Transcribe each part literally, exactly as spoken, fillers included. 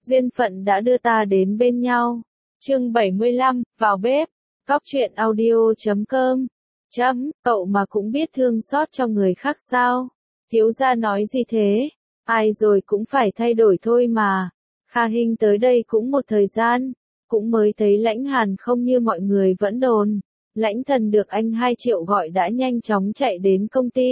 Duyên phận đã đưa ta đến bên nhau. Chương bảy mươi lăm, vào bếp. Cóc truyện audio chấm com. Chấm, cậu mà cũng biết thương xót cho người khác sao? Thiếu gia nói gì thế? Ai rồi cũng phải thay đổi thôi mà. Kha Hinh tới đây cũng một thời gian, cũng mới thấy Lãnh Hàn không như mọi người vẫn đồn. Lãnh Thần được anh hai triệu gọi đã nhanh chóng chạy đến công ty.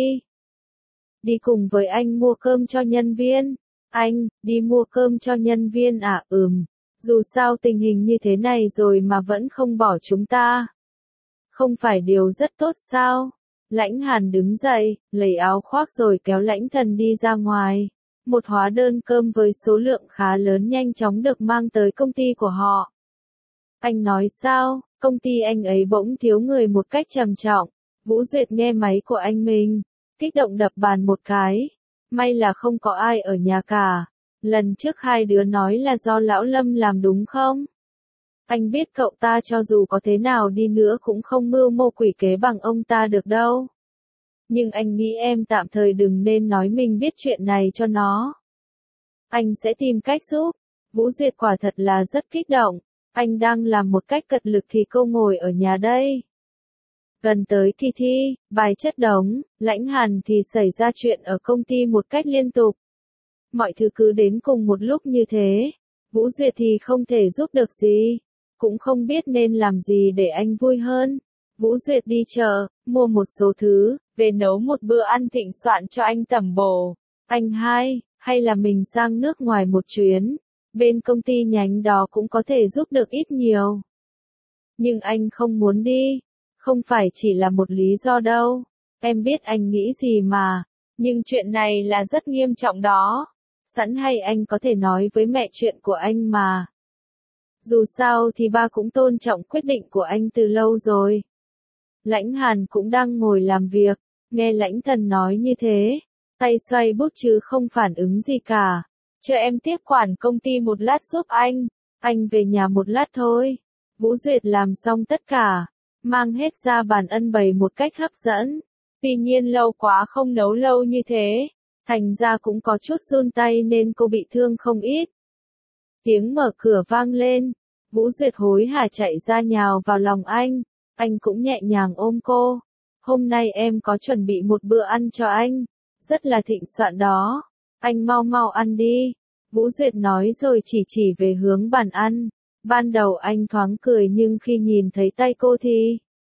Đi cùng với anh mua cơm cho nhân viên. Anh, đi mua cơm cho nhân viên à? Ừm, dù sao tình hình như thế này rồi mà vẫn không bỏ chúng ta. Không phải điều rất tốt sao? Lãnh Hàn đứng dậy, lấy áo khoác rồi kéo Lãnh Thần đi ra ngoài. Một hóa đơn cơm với số lượng khá lớn nhanh chóng được mang tới công ty của họ. Anh nói sao? Công ty anh ấy bỗng thiếu người một cách trầm trọng. Vũ Duyệt nghe máy của anh mình, kích động đập bàn một cái. May là không có ai ở nhà cả. Lần trước hai đứa nói là do Lão Lâm làm đúng không? Anh biết cậu ta cho dù có thế nào đi nữa cũng không mưu mô quỷ kế bằng ông ta được đâu. Nhưng anh nghĩ em tạm thời đừng nên nói mình biết chuyện này cho nó. Anh sẽ tìm cách giúp. Vũ Duyệt quả thật là rất kích động. Anh đang làm một cách cật lực thì cô ngồi ở nhà đây. Gần tới kỳ thi, bài chất đống, Lãnh Hàn thì xảy ra chuyện ở công ty một cách liên tục. Mọi thứ cứ đến cùng một lúc như thế. Vũ Duyệt thì không thể giúp được gì. Cũng không biết nên làm gì để anh vui hơn. Vũ Duyệt đi chợ, mua một số thứ, về nấu một bữa ăn thịnh soạn cho anh tẩm bổ. Anh hai, hay là mình sang nước ngoài một chuyến. Bên công ty nhánh đó cũng có thể giúp được ít nhiều. Nhưng anh không muốn đi. Không phải chỉ là một lý do đâu. Em biết anh nghĩ gì mà. Nhưng chuyện này là rất nghiêm trọng đó. Sẵn hay anh có thể nói với mẹ chuyện của anh mà. Dù sao thì ba cũng tôn trọng quyết định của anh từ lâu rồi. Lãnh Hàn cũng đang ngồi làm việc. Nghe Lãnh Thần nói như thế. Tay xoay bút chứ không phản ứng gì cả. Chờ em tiếp quản công ty một lát giúp anh. Anh về nhà một lát thôi. Vũ Duyệt làm xong tất cả. Mang hết ra bàn ân bày một cách hấp dẫn. Tuy nhiên lâu quá không nấu lâu như thế. Thành ra cũng có chút run tay nên cô bị thương không ít. Tiếng mở cửa vang lên. Vũ Duyệt hối hả chạy ra nhào vào lòng anh. Anh cũng nhẹ nhàng ôm cô. Hôm nay em có chuẩn bị một bữa ăn cho anh. Rất là thịnh soạn đó. Anh mau mau ăn đi. Vũ Duyệt nói rồi chỉ chỉ về hướng bàn ăn. Ban đầu anh thoáng cười nhưng khi nhìn thấy tay cô thì...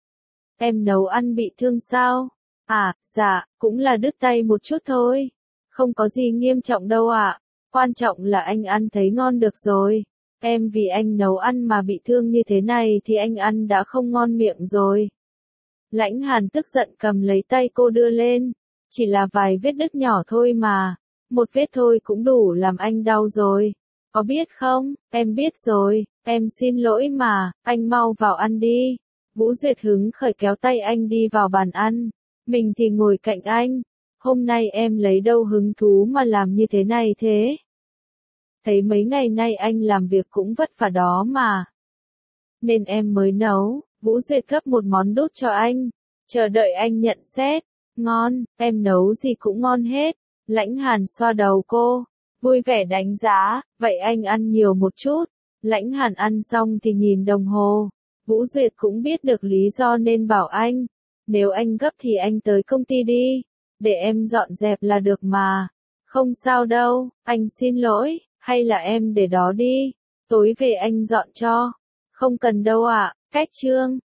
Em nấu ăn bị thương sao? À, dạ, cũng là đứt tay một chút thôi. Không có gì nghiêm trọng đâu ạ. Quan trọng là anh ăn thấy ngon được rồi. Em vì anh nấu ăn mà bị thương như thế này thì anh ăn đã không ngon miệng rồi. Lãnh Hàn tức giận cầm lấy tay cô đưa lên. Chỉ là vài vết đứt nhỏ thôi mà. Một vết thôi cũng đủ làm anh đau rồi. Có biết không, em biết rồi, em xin lỗi mà, anh mau vào ăn đi. Vũ Duyệt hứng khởi kéo tay anh đi vào bàn ăn. Mình thì ngồi cạnh anh. Hôm nay em lấy đâu hứng thú mà làm như thế này thế? Thấy mấy ngày nay anh làm việc cũng vất vả đó mà. Nên em mới nấu. Vũ Duyệt gấp một món đút cho anh. Chờ đợi anh nhận xét. Ngon, em nấu gì cũng ngon hết. Lãnh Hàn xoa đầu cô. Vui vẻ đánh giá, vậy anh ăn nhiều một chút. Lãnh Hàn ăn xong thì nhìn đồng hồ. Vũ Duyệt cũng biết được lý do nên bảo anh. Nếu anh gấp thì anh tới công ty đi. Để em dọn dẹp là được mà. Không sao đâu, anh xin lỗi, hay là em để đó đi. Tối về anh dọn cho. Không cần đâu ạ, cách chương.